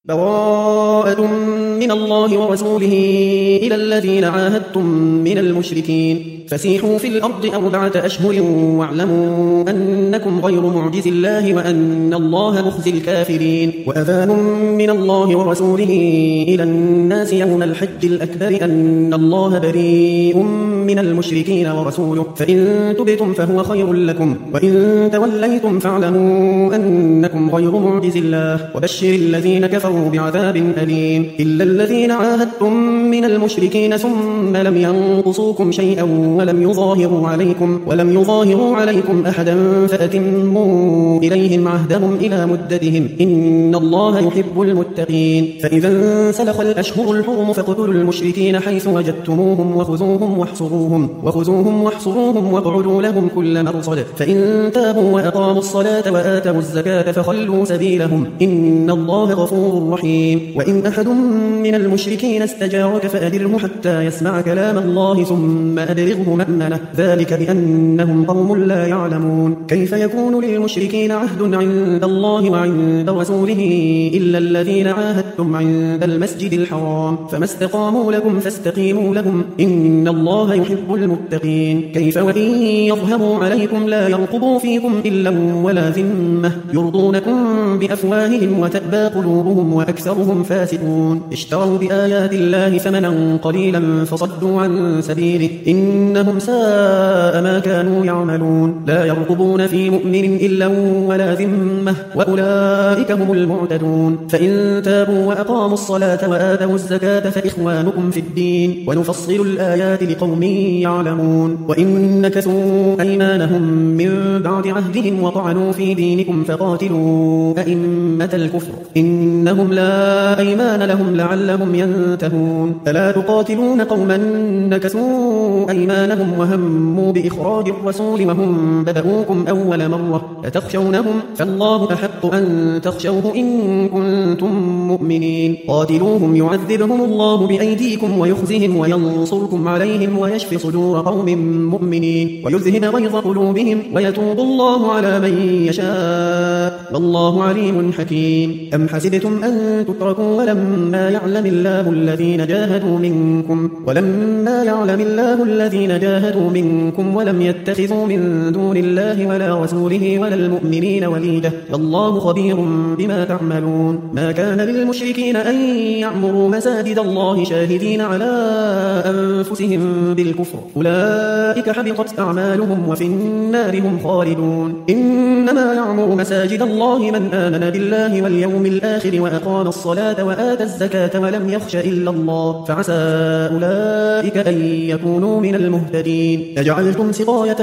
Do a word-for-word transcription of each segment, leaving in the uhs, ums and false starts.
براءة من الله ورسوله إلى الذين عاهدتم من المشركين فسيحوا في الأرض أربعة أشهر واعلموا أنكم غير معجز الله وأن الله مخزي الكافرين. وأذان من الله ورسوله إلى الناس يوم الحج الأكبر أن الله بريء من المشركين ورسوله فإن تبتم فهو خير لكم وإن توليتم فاعلموا أنكم غير معجز الله وبشر الذين كفروا بعذاب أليم. إلا الذين عاهدتم من المشركين ثم لم ينقصوكم شيئا ولم يظاهروا عليكم ولم يظاهروا عليكم أحدا فأتموا إليهم عهدهم إلى مدتهم إن الله يحب المتقين. فإذا انسلخ الأشهر الحرم فاقتلوا المشركين حيث وجدتموهم وخذوهم واحصروهم وخذوهم واحصروهم واقعدوا لهم كل مرصد فإن تابوا وأقاموا الصلاة وآتوا الزكاة فخلوا سبيلهم إن الله غفور رحيم. وإن أحد من المشركين استجارك فأجره حتى يسمع كلام الله ثم أبلغه مأمنه ذلك بأنهم قوم لا يعلمون. كيف يكون للمشركين عهد عند الله وعند رسوله إلا الذين عاهدتم عند المسجد الحرام فما استقاموا لكم فاستقيموا لهم إن الله يحب المتقين. كيف وإن يظهروا عليكم لا يرقبوا فيكم إلا ولا ذمة يرضونكم بأفواههم وتأبى قلوبهم وأكثرهم فاسقون. اشتروا بآيات الله ثمنا قليلا فصدوا عن سبيله إنهم ساء ما كانوا يعملون. لا يرقبون في مؤمن إلا ولا ذمة وأولئك هم المعتدون. فإن تابوا وأقاموا الصلاة وآتوا الزكاة فإخوانكم في الدين ونفصل الآيات لقوم يعلمون. وإن نكثوا أيمانهم من بعد عهدهم وطعنوا في دينكم فقاتلوا أئمة الكفر إنهم لا أيمان لهم لعلهم ينتهون. ألا تقاتلون قوما نكثوا أيمانهم وهموا بإخراج الرسول وهم بدؤوكم أول مرة أتخشونهم فالله أحق أن تخشوه إن كنتم مؤمنين. قاتلوهم يعذبهم الله بأيديكم ويخزهم وينصركم عليهم ويشفي صدور قوم مؤمنين ويذهب غيظ قلوبهم ويتوب الله على من يشاء والله عليم حكيم. أم حسبتم أن تتركوا ولما يعلم الله الذين جاهدوا منكم ولما يعلم الله الذين جاهدوا منكم ولم يتخذوا من دون الله ولا رسوله ولا المؤمنين وليدا والله خبير بما تعملون. ما كان للمشركين أن يعمروا مساجد الله شاهدين على أنفسهم بالكفر أولئك حبطت أعمالهم وفي النار هم خالدون. إنما يعمر مساجد الله من آمن بالله واليوم الآخر وأقام الصلاة وآتى الزكاة ولم يخش إلا الله فعسى أولئك أن يكونوا من المهتدين. أجعلتم سقاية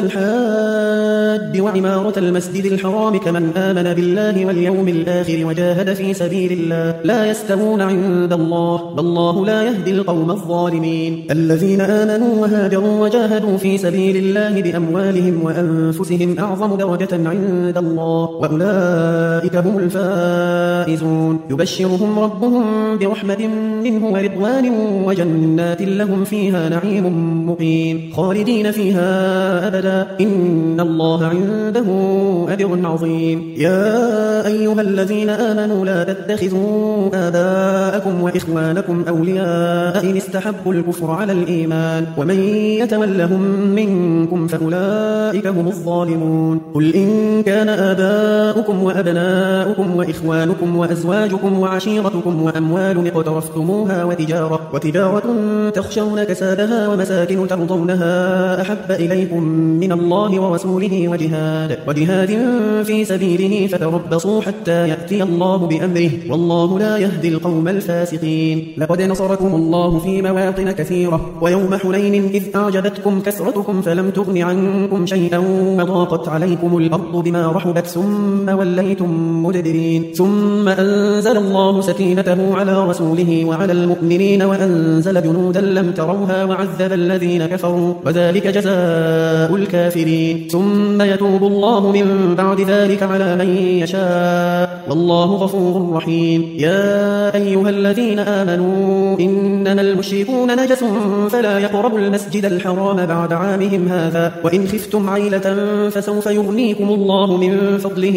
الحاج وعمارة المسجد الحرام كمن آمن بالله واليوم الآخر وجاهد في سبيل الله لا يستوون عند الله والله لا يهدي القوم الظالمين. الذين آمنوا وهاجروا وجاهدوا في سبيل الله بأموالهم وأنفسهم أعظم درجة عند الله وأولئك هم الفائزون. يبشرهم ربهم برحمة منه ورضوان وجنات لهم فيها نعيم مقيم خالدين فيها أبدا إن الله عنده أجر عظيم. يا أيها الذين آمنوا لا تتخذوا آباءكم وإخوانكم أولياء إن استحبوا الكفر على الإيمان ومن يتولهم منكم فأولئك هم الظالمون. قل إن كان آباؤكم وأبناؤكم وإخوانكم وأزواجكم وعشيرتكم وأموال اقترفتموها وتجارة, وتجارة تخشون كسادها ومساكن ترضونها أحب إليكم من الله ورسوله وجهاد, وجهاد في سبيله فتربصوا حتى يأتي الله بأمره والله لا يهدي القوم الفاسقين. لقد نصركم الله في مواطن كثيرة ويوم حنين إذ أعجبتكم كثرتكم فلم تغن عنكم شيئا وضاقت عليكم الأرض بما رحبت ثم وليتم مدبرين ثم أنزل الله سكينته على رسوله وعلى المؤمنين وأنزل جنودا لم تروها وعذب الذين كفروا وذلك جزاء الكافرين. ثم يتوب الله من بعد ذلك على من يشاء والله غفور رحيم. يا أيها الذين آمنوا إنما المشركون نجس فلا يقربوا المسجد الحرام بعد عامهم هذا وإن خفتم عيلة فسوف يغنيكم الله من فضله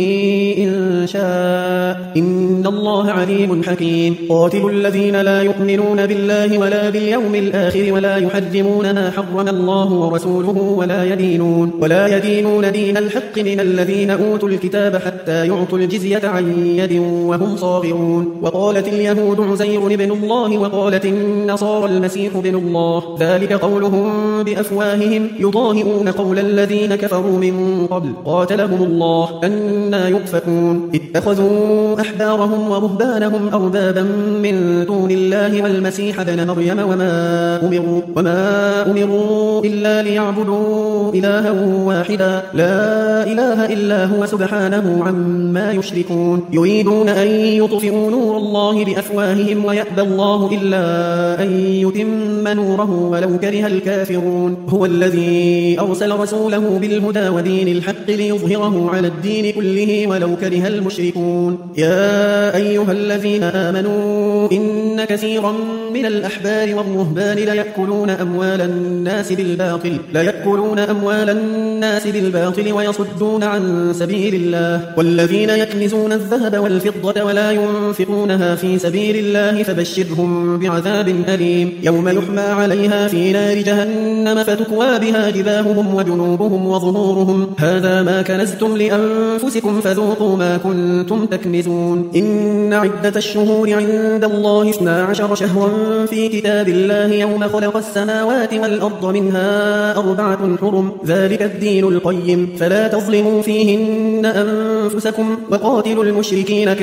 إن شاء إن الله عليم حكيم. قاتلوا الذين لا يؤمنون بالله ولا باليوم الآخر ولا يحرمون ما حرم الله ورسوله ولا يدينون ولا يدينون دين الحق من الذين أوتوا الكتاب حتى يعطوا الجزية عن يد وهم صاغرون. وقالت اليهود عزير بن الله وقالت النصارى المسيح بن الله ذلك قولهم بأفواههم يضاهئون قول الذين كفروا من قبل قاتلهم الله أنى يؤفكون. اتخذوا أحبارهم ورهبانهم أربابا من دون الله والمسيح ابن مريم وما أمروا, وما أمروا إلا ليعبدوا إلها واحدا لا إله إلا هو سبحانه عما يشركون. يريدون أن يطفئوا نور الله بأفواههم ويأبى الله إلا أن يتم نوره ولو كره الكافرون. هو الذي أرسل رسوله بالهدى ودين الحق ليظهره على الدين كله ولو كره المشركون. يا أيها الذين آمنوا إن كثيرا من الأحبار والرهبان ليأكلون أموال الناس بالباطل ليأكلون أموال الناس بالباطل ويصدون عن سبيل الله والذين يكنزون الذهب والفضة ولا ينفقونها في سبيل الله فبشرهم بعذاب أليم يوم يحمى عليها في نار جهنم فتكوى بها جباههم وجنوبهم وظهورهم هذا ما كنزتم لأنفسكم فذوقوا ما كنتم تكنزون. إن عدة الشهور عند الله اثنا عشر شهرا في كتاب الله يوم خلق السماوات والأرض منها أربعة حرم ذلك الدين القيم فلا تظلموا فيهن أنفسكم وقاتلوا المشركين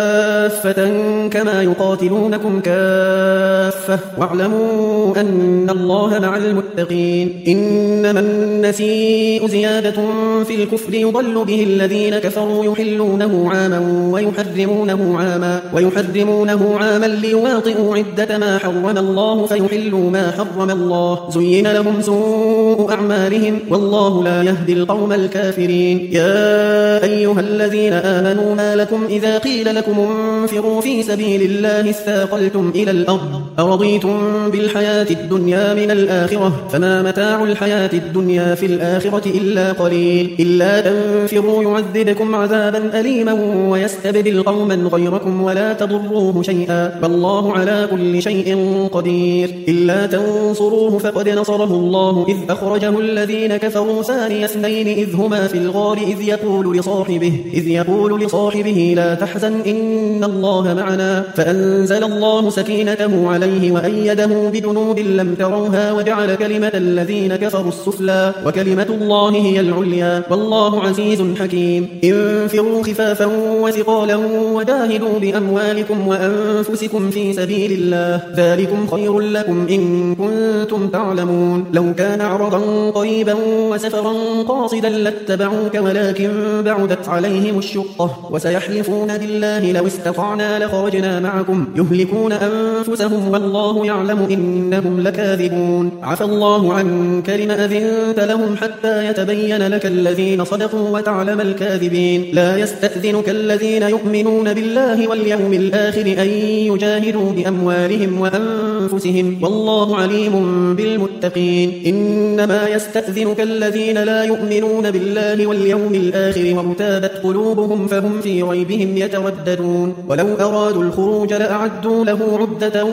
كافة كما يقاتلونكم كافة واعلموا أن الله مع المتقين. إنما النسيء زيادة في الكفر يضل به الذين كفروا يحلونه عاما ويحرمونه عاما ويحرمونه عاما ليواطئوا عدة ما حرم الله فيحلوا ما حرم الله زين لهم سوء أعمالهم والله لا يهدي القوم الكافرين. يا أيها الذين آمنوا ما لكم إذا قيل لكم انفروا في سبيل الله اثاقلتم إلى الأرض أرضيتم بالحياة الدنيا من الآخرة فما متاع الحياة الدنيا في الآخرة إلا قليل إلا تنفروا يعذبكم عذابا أليما ويستبدل قوما غيركم ولا تضروه شيئا والله على كل شيء قدير. إلا تنصروه فقد نصره الله إذ أخرجه الذين كفروا ثاني اثنين إذ هما في الغار إذ يقول لصاحبه إذ يقول لصاحبه لا تحزن إن الله معنا فأنزل الله سكينته عليه وأيده بجنود لم تروها وجعل كلمة الذين كفروا السفلى وكلمة الله هي العليا والله عزيز حكيم. انفروا خفافا وثقالا وجاهدوا بأموالكم وأنفسكم في سبيل الله ذلكم خير لكم إن كنتم تعلمون. لو كان عرضا قريبا وسفرا قاصدا لاتبعوك ولكن بعدت عليهم الشقة وسيحلفون بالله لو استطعنا لخرجنا معكم يهلكون أنفسهم والله يعلم إنهم لكاذبون. عفى الله عنك لما أذنت لهم حتى يتبين لك الذين صدقوا وتعلم الكاذبين. لا يستأذنك الذين يؤمنون بالله واليوم الآخر أن يجاهدوا بأموالهم وأنفسهم والله عليم بالمتقين. إنما يستأذنك الذين لا يؤمنون بالله واليوم الآخر وارتابت قلوبهم فهم في ريبهم يترددون. ولو أرادوا الخروج لأعدوا له عدة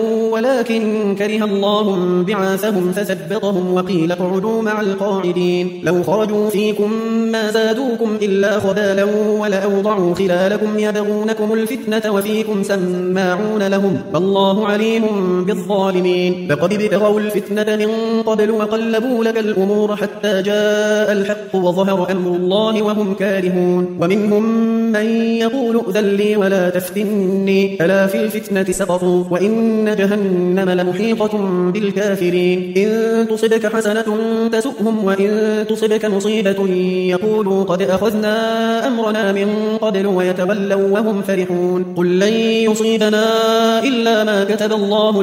ولكن كره الله بعاثهم فثبطهم وقيل اقعدوا مع القاعدين. لو خرجوا فيكم ما زادوكم إلا خبالا ولأوضعوا خلالكم يبغونكم الفتنة وفيكم سماعون لهم والله عليم بالظالمين. لقد ابتغوا الفتنة من قبل وقلبوا لك الأمور حتى جاء الحق وظهر أمر الله وهم كارهون. ومنهم من يقول ائذن لي ولا تفتني ألا في الفتنة سقطوا وإن جهنم لمحيطة بالكافرين. إن تصبك حسنة تسؤهم وإن تصبك مصيبة يقولوا قد أخذنا أمرنا من قبل ويتولوا وهم فرحون. قل لن يصيبنا إلا ما كتب الله لنا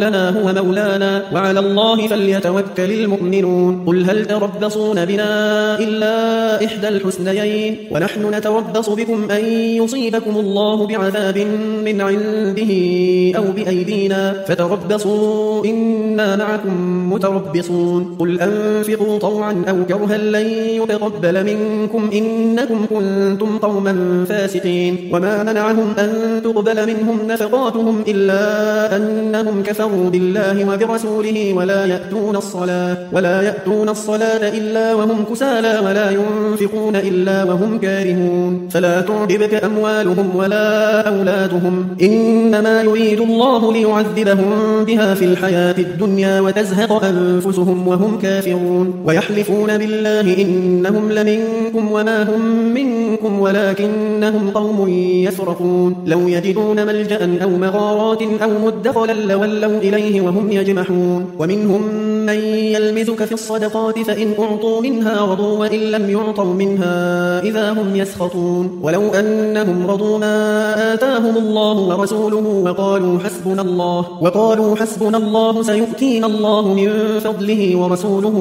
هو مولانا وعلى الله فليتوكل المؤمنون قل هل تربصون بنا إلا إحدى الحسنيين ونحن نتربص بكم أن يصيبكم الله بعذاب من عنده أو بأيدينا فتربصوا إنا معكم متربصون قل أنفقوا طوعا أو كرها لن يتقبل منكم إنكم كنتم قوما فاسقين وما منعهم أن تقبل منهم نفقاتهم إلا أنهم كفروا بالله وبرسوله ولا يأتون الصلاة ولا يأتون الصلاة إلا وهم كسالى ولا ينفقون إلا وهم كارهون فلا تعجبك أموالهم ولا أولادهم إنما يريد الله ليعذبهم بها في الحياة الدنيا وتزهق أنفسهم وهم كافرون ويحلفون بالله إنهم لمنكم وما هم منكم ولكنهم قوم يفرقون لو يجدون ملجأ أو مغارات أو مدخلا لولوا إليه وهم يجمحون ومنهم من يلمزك في الصدقات فإن أعطوا منها رضوا وإن لم يعطوا منها إذا هم يسخطون ولو أنهم رضوا ما آتاهم الله ورسوله وقالوا حسبنا الله وقالوا حسبنا الله سيؤتينا الله من فضله ورسوله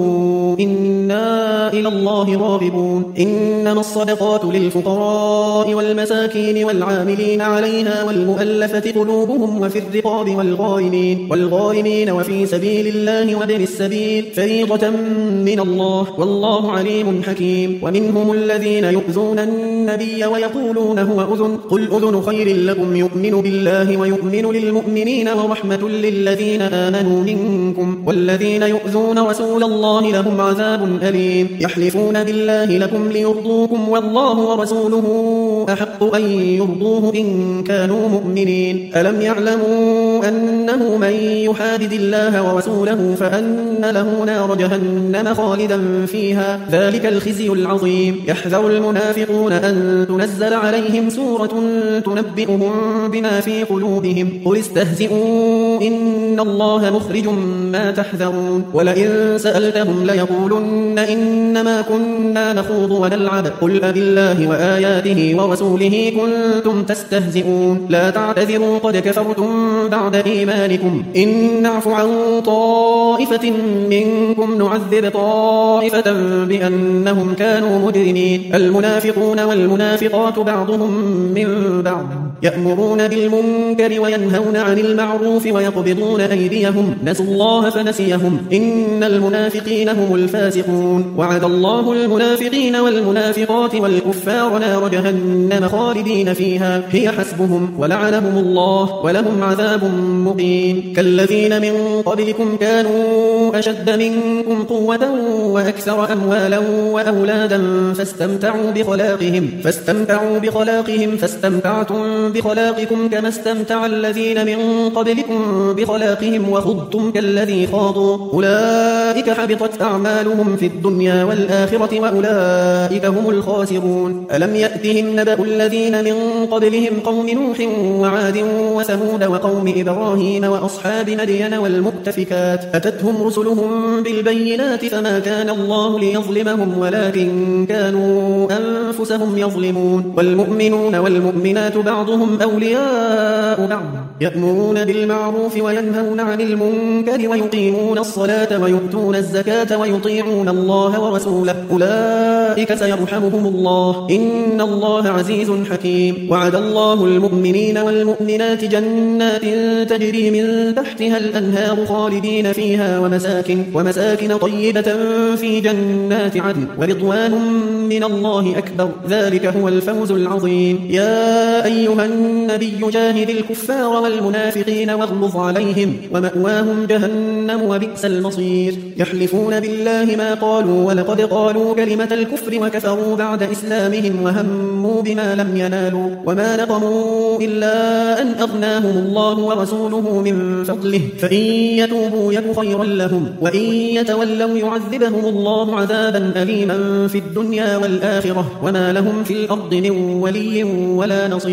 إنا إلى الله راغبون إنما الصدقات للفقراء والمساكين والعاملين عليها والمؤلفة قلوبهم وفي الرقاب والغارمين والغارمين وفي سبيل الله وابن السبيل فريضة من الله والله عليم حكيم ومنهم الذين يؤذون النبي ويقولون هو أذن قل أذن خير لكم يؤمن بالله ويؤمن للمؤمنين ورحمة للذين آمنوا منكم والذين يؤذون رسول الله لهم عذاب أليم يحلفون بالله لكم ليرضوكم والله ورسوله أحق أن يرضوه إن كانوا مؤمنين ألم يعلموا أنه من يحادد الله ورسوله فأن له نار جهنم خالدا فيها ذلك الخزي العظيم يحذر المنافقون أن تنزل عليهم سورة تنبئهم بما في قلوبهم قل استهزئوا إن الله مخرج ما تحذرون ولئن سألتهم ليقولن إنما كنا نخوض ونلعب قل أبالله وآياته ورسوله كنتم تستهزئون لا تعتذروا قد كفرتم بعد إيمانكم إن نعف عن طائفة منكم نعذب طائفة بأنهم كانوا مجرمين المنافقون والمنافقات بعضهم من بعض يأمرون بالمنكر وينهون عن المعروف ويقبضون أيديهم نسوا الله فنسيهم إن المنافقين هم الفاسقون وعد الله المنافقين والمنافقات والكفار نار جهنم خالدين فيها هي حسبهم ولعنهم الله ولهم عذاب مقيم كالذين من قبلكم كانوا أشد منكم قوة وأكثر أموالا وأولادا فاستمتعوا بخلاقهم فاستمتعوا بخلاقهم فاستمتعتم بخلاقكم كما استمتع الذين من قبلكم بخلاقهم وخضتم كالذي خاضوا أولئك حبطت أعمالهم في الدنيا والآخرة وأولئك هم الخاسرون ألم يأتهم نبأ الذين من قبلهم قوم نوح وعاد وثمود وقوم إبراهيم وأصحاب مدين والمؤتفكات أتتهم رسلهم بالبينات فما كان الله ليظلمهم ولكن كانوا أنفسهم يظلمون والمؤمنون والمؤمنات بعضهم أولياء بعض يأمرون بالمعروف وينهون عن المنكر ويقيمون الصلاة ويؤتون الزكاة ويطيعون الله ورسوله أولئك سيرحمهم الله إن الله عزيز حكيم وعد الله المؤمنين والمؤمنات جنات تجري من تحتها الأنهار خالدين فيها ومساكن, ومساكن طيبة في جنات عدن ورضوان من الله أكبر ذلك هو الفوز العظيم يا أيها النبي جاهد الكفار والمنافقين واغلظ عليهم ومأواهم جهنم وبئس المصير يحلفون بالله ما قالوا ولقد قالوا كلمة الكفر وكفروا بعد إسلامهم وهموا بما لم ينالوا وما نقموا إلا أن أغناهم الله ورسوله من فضله فإن يتوبوا يك خيرا لهم وإن يتولوا يعذبهم الله عذابا أليما في الدنيا والآخرة وما لهم في الأرض من ولي ولا نصير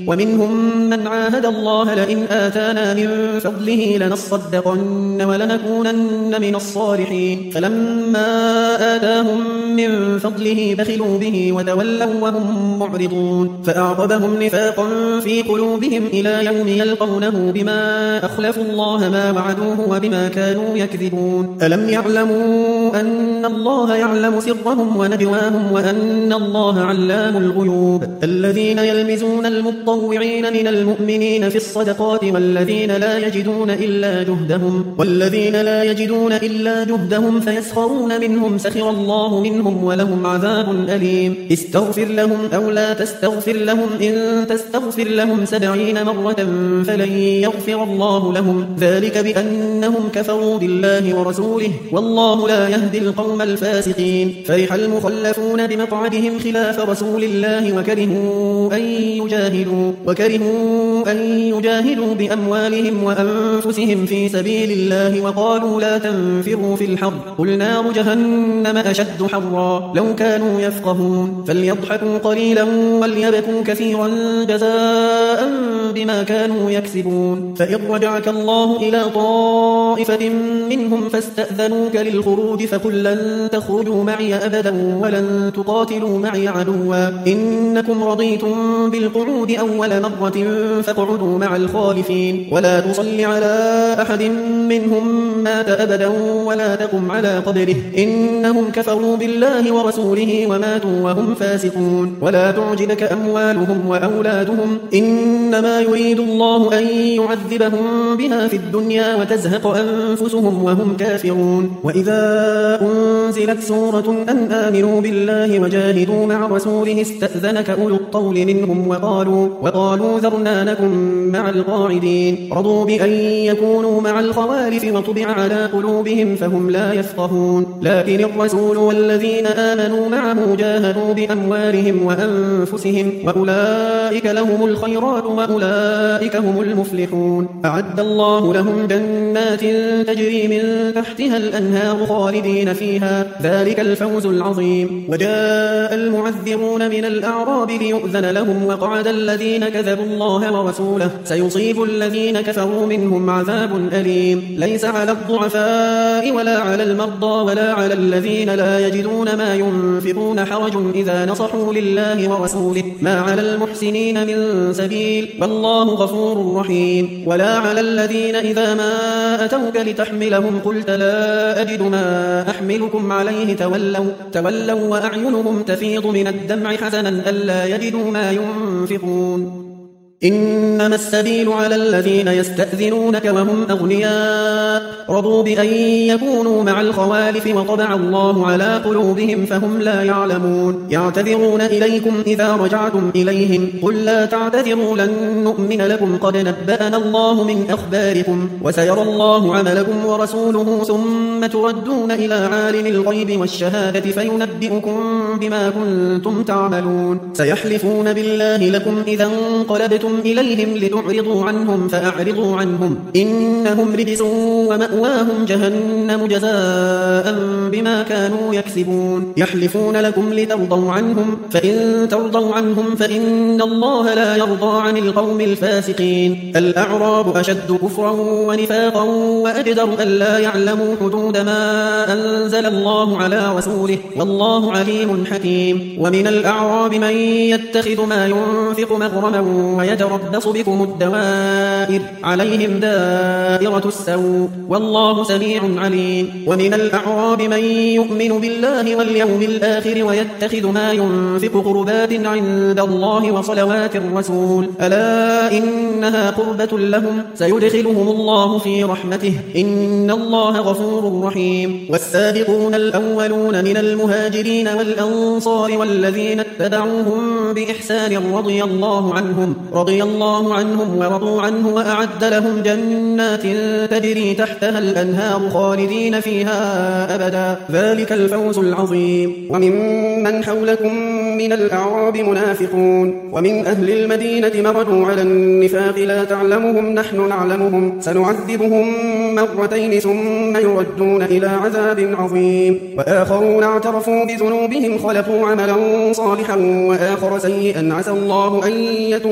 ومنهم من عاهد الله لئن آتانا من فضله لنصدقن ولنكونن من الصالحين فلما آتاهم من فضله بخلوا به وتولوا وهم معرضون فأعقبهم نفاقا في قلوبهم إلى يوم يلقونه بما أخلفوا الله ما وعدوه وبما كانوا يكذبون ألم يعلموا أن الله يعلم سرهم ونجواهم وأن الله علام الغيوب الذين يلمزون المطوعين من المؤمنين في الصدقات والذين لا يجدون إلا جهدهم والذين لا يجدون إلا جهدهم فيسخرون منهم سخر الله منهم ولهم عذاب أليم استغفر لهم أو لا تستغفر لهم إن تستغفر لهم سبعين مرة فلن يغفر الله لهم ذلك بأنهم كفروا بالله ورسوله والله لا يهدي القوم الفاسقين فرح المخلفون بمقعدهم خلاف رسول الله وكرهوا أن يجاهدوا وكرهوا أن يجاهدوا بأموالهم وأنفسهم في سبيل الله وقالوا لا تنفروا في الحر قل نار جهنم أشد حرا لو كانوا يفقهون فليضحكوا قليلا وليبكوا كثيرا جزاء بما كانوا يكسبون فإن رجعك الله إلى طائفة منهم فاستأذنوك للخروج فقل لن تخرجوا معي أبدا ولن تقاتلوا معي عدوا إنكم رضيتم بالقعود أول مرة فاقعدوا مع الخالفين ولا تصل على أحد منهم مات أبدا ولا تقم على قبره إنهم كفروا بالله ورسوله وماتوا وهم فاسقون ولا تعجبك أموالهم وأولادهم إنما يريد الله أن يعذبهم بها في الدنيا وتزهق أنفسهم وهم كافرون وإذا أنزلت سورة أن آمنوا بالله وجاهدوا مع رسوله استأذنك أولو الطول منهم وقالوا, وقالوا ذرنا نكن مع القاعدين رضوا بأن يكونوا مع الخوالف وطبع على قلوبهم فهم لا يفقهون لكن الرسول والذين آمنوا معه جاهدوا بأموالهم وأنفسهم وأولئك لهم الخيرات وأولئك هم المفلحون أعد الله لهم جنات تجري من تحتها الأنهار خالدين فيها ذلك الفوز العظيم وجاء المعذرون من الأعراب ليؤذن لهم وقعد الذين كذبوا الله ورسوله سيصيب الذين كفروا منهم عذاب أليم ليس على الضعفاء ولا على المرضى ولا على الذين لا يجدون ما ينفقون حرج إذا نصحوا لله ورسوله ما على المحسنين من سبيل والله غفور رحيم ولا على الذين إذا ما أتوك لتحملهم قلت لا أجد ما أحملكم عليه تولوا, تولوا وأعينهم تفيض من الدمع حزنا ألا يجدوا ما ينفقون إنما السبيل على الذين يستأذنونك وهم أغنياء رضوا بأن يكونوا مع الخوالف وطبع الله على قلوبهم فهم لا يعلمون يعتذرون إليكم إذا رجعتم إليهم قل لا تعتذروا لن نؤمن لكم قد نبأنا الله من أخباركم وسيرى الله عملكم ورسوله ثم تردون إلى عالم الغيب والشهادة فينبئكم بما كنتم تعملون سيحلفون بالله لكم إذا انقلبتم إليهم لتعرضوا عنهم فأعرضوا عنهم إنهم رجس ومأواهم جهنم جزاء بما كانوا يكسبون يحلفون لكم لترضوا عنهم فإن ترضوا عنهم فإن الله لا يرضى عن القوم الفاسقين الأعراب أشد كفرا ونفاقا وأجدر أن لا يعلموا حدود ما أنزل الله على رسوله والله عليم حكيم ومن الأعراب من يتخذ ما ينفق مغرما ويتربص بكم الدوائر عليهم دائرة السوء والله سميع عليم ومن الأعراب من يؤمن بالله واليوم الآخر ويتخذ ما ينفق قربات عند الله وصلوات الرسول ألا إنها قربة لهم سيدخلهم الله في رحمته إن الله غفور رحيم والسابقون الأولون من المهاجرين والأنصار والذين اتبعوهم بإحسان رضي الله عنهم رضي الله عنهم ورضوا عنه وأعد لهم جنات تجري تحتها الأنهار خالدين فيها أبدا ذلك الفوز العظيم وممن حولكم من الأعراب منافقون ومن أهل المدينة مرجوا على النفاق لا تعلمهم نحن نعلمهم سنعذبهم مرتين ثم يردون إلى عذاب عظيم وآخرون اعترفوا بذنوبهم خلقوا عملا صالحا وآخر سيئا عسى الله أن يتوب عليهم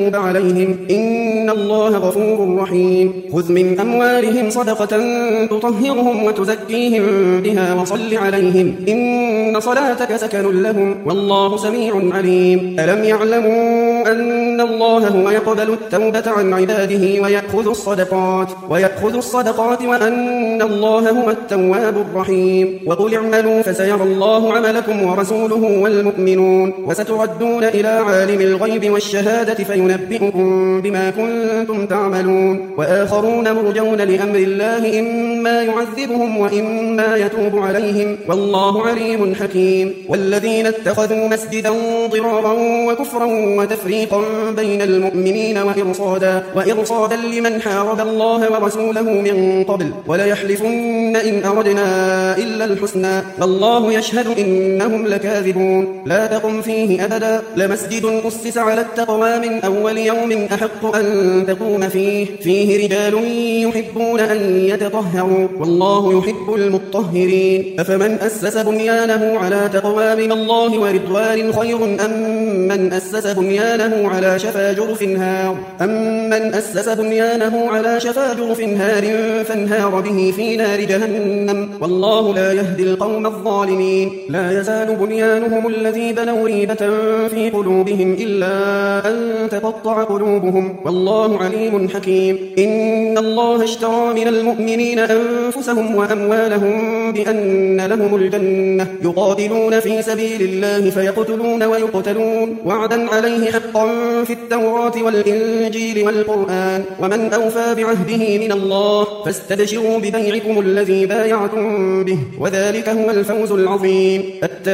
عليهم إن الله غفور رحيم خذ من أموالهم صدقة تطهرهم وتزكيهم بها وصل عليهم إن صلاتك سكن لهم والله سميع عليم ألم يعلموا أن الله هو يقبل التوبة عن عباده ويأخذ الصدقات ويأخذ الصدقات وأن الله هو التواب الرحيم وقل اعملوا فسيرى الله عملكم ورسوله والمؤمنون وستردون إلى عالم الغيب والشهادة فينبئكم بما كنتم تعملون وآخرون مرجون لأمر الله إما يعذبهم وإما يتوب عليهم والله عليم حكيم والذين اتخذوا مسجدا ضرارا وكفرا وتفريقا بين المؤمنين وإرصادا, وإرصادا لمن حارب الله ورسوله من قبل وليحلفن إن أردنا إلا الحسنى والله يشهد إنهم لكاذبون لا تقم فيه أبدا لمسجد أسس على التقوى من أول يوم أحق أن تقوم فيه فيه رجال يحبون أن يتطهروا والله يحب المطهرين أفمن أسس بنيانه على تقوى من الله ورضوان خير أم من أسس بنيانه على شفا جرف هار أم من أسس بنيانه على شفا جرف هار فانهار به في نار جهنم والله لا يهدي القوم الظالمين لا يزال بنيانهم الذي بنوا ريبة في قلوبهم إلا أن تقطع قلوبهم والله عليم حكيم إن الله اشترى من المؤمنين أنفسهم وأموالهم بأن لهم الجنة يقاتلون في سبيل الله فيقتلون ويقتلون وعدا عليه حقا في التوراة والإنجيل والقرآن ومن أوفى بعهده من الله فاستبشروا ببيعكم الذي بايعتم به وذلك هو الفوز العظيم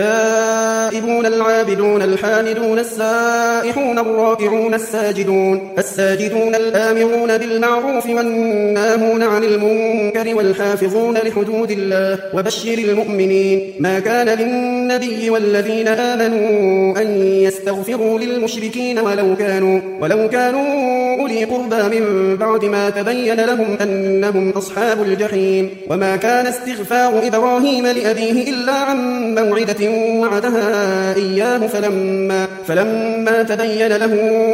التائبون العابدون الحامدون السائحون الراكعون الساجدون الساجدون الآمرون بالمعروف والناهون عن المنكر والحافظون لحدود الله وبشر المؤمنين ما كان للنبي والذين آمنوا أن يستغفروا للمشركين ولو كانوا ولو كانوا أولي قربى من بعد ما تبين لهم أنهم أصحاب الجحيم وما كان استغفار إبراهيم لأبيه إلا عن موعدة وعدها إياه فلما, فلما تبين له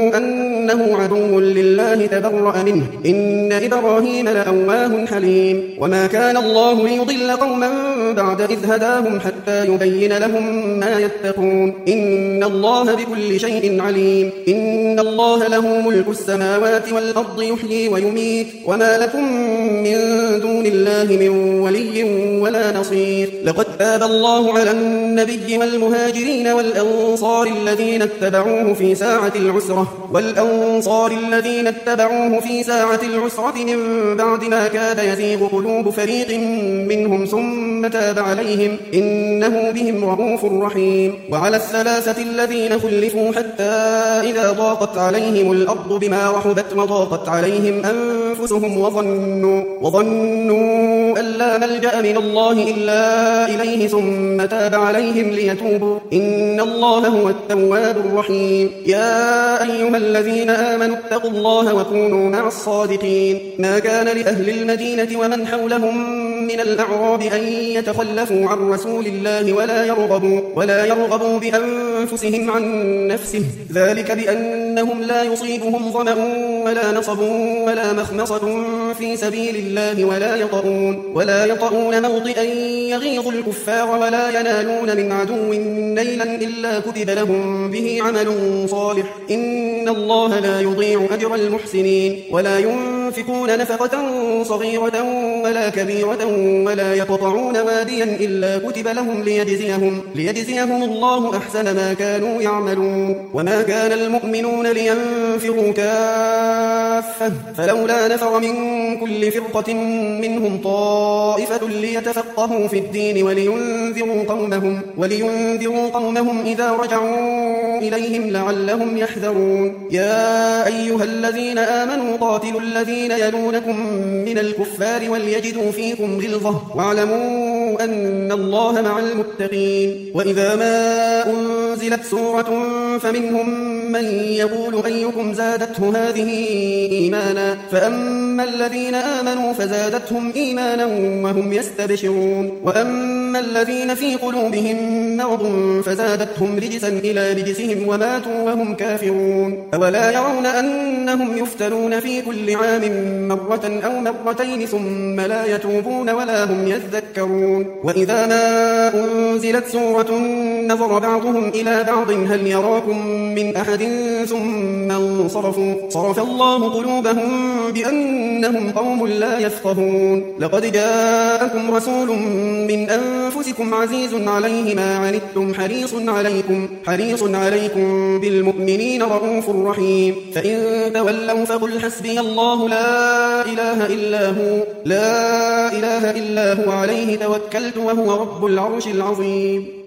أنه عدو لله تبرأ منه إن إبراهيم لأواه حليم وما كان الله ليضل قوما بعد إذ هداهم حتى يبين لهم ما يتقون إن الله بكل شيء عليم إن الله له ملك السماوات والأرض يحيي ويميت وما لكم من دون الله من ولي ولا نصير لقد تاب الله على النبي والمهاجرين والأنصار الذين اتبعوه في ساعة العسرة والأنصار الذين اتبعوه في ساعة العسرة من بعد ما كاد يزيغ قلوب فريق منهم ثم تاب عليهم إنه بهم رؤوف رحيم وعلى الثلاثة الذين خلفوا حتى إذا ضاقت عليهم الأرض بما رحبت وضاقت عليهم أنفسهم وظنوا, وظنوا أن لا ملجأ من الله إلا إليه ثم تاب عليهم ليتوبوا إن الله هو التواب الرحيم يا أيها الذين آمنوا اتقوا الله وكونوا مع الصادقين ما كان لأهل المدينة ومن حولهم من الأعراب أن يتخلفوا عن رسول الله ولا يرغبوا, ولا يرغبوا بأنفسهم عن نفسه ذلك بأنهم لا يصيبهم ظمأ ولا نصب ولا مخمصة في سبيل الله ولا يطؤون, ولا يطؤون موطئا يغيظ الكفار ولا ينالون من عدو نيلا إلا كتب لهم به عمل صالح إن الله لا يضيع أجر المحسنين ولا ينفقون نفقة صغيرة ولا كبيرة ولا يقطعون واديا إلا كتب لهم ليجزيهم, ليجزيهم الله أحسن ما كانوا يعملون وما كان المؤمنون لينفروا كافة فلولا نفر من كل فرقة منهم طائفة ليتفقهوا في الدين ولينذروا قومهم, ولينذروا قومهم إذا رجعوا إليهم لعلهم يحذرون يا أيها الذين آمنوا قاتلوا الذين يلونكم من الكفار وليجدوا فيكم غلظة واعلموا أن الله مع المتقين وإذا ما أنزلت سورة فمنهم من يقول أيكم زادته هذه إيمانا فأما الذين آمنوا فزادتهم إيمانا وهم يستبشرون وأما فأما الذين في قلوبهم مرض فزادتهم رجسا إلى رجسهم وماتوا وهم كافرون أولا يرون أنهم يفتنون في كل عام مرة أو مرتين ثم لا يتوبون ولا هم يذكرون وإذا ما أنزلت سورة نظر بعضهم إلى بعض هل يراكم من أحد ثم انصرفوا صرف الله قلوبهم بأنهم قوم لا يفقهون لقد جاءكم رسول من أنفسكم عزيز عليه ما عنتم حريص عليكم حريص عليكم بالمؤمنين رؤوف رحيم فإن تولوا فقل حسبي الله لا إله إلا هو لا إله إلا هو عليه توكلت وهو رب العرش العظيم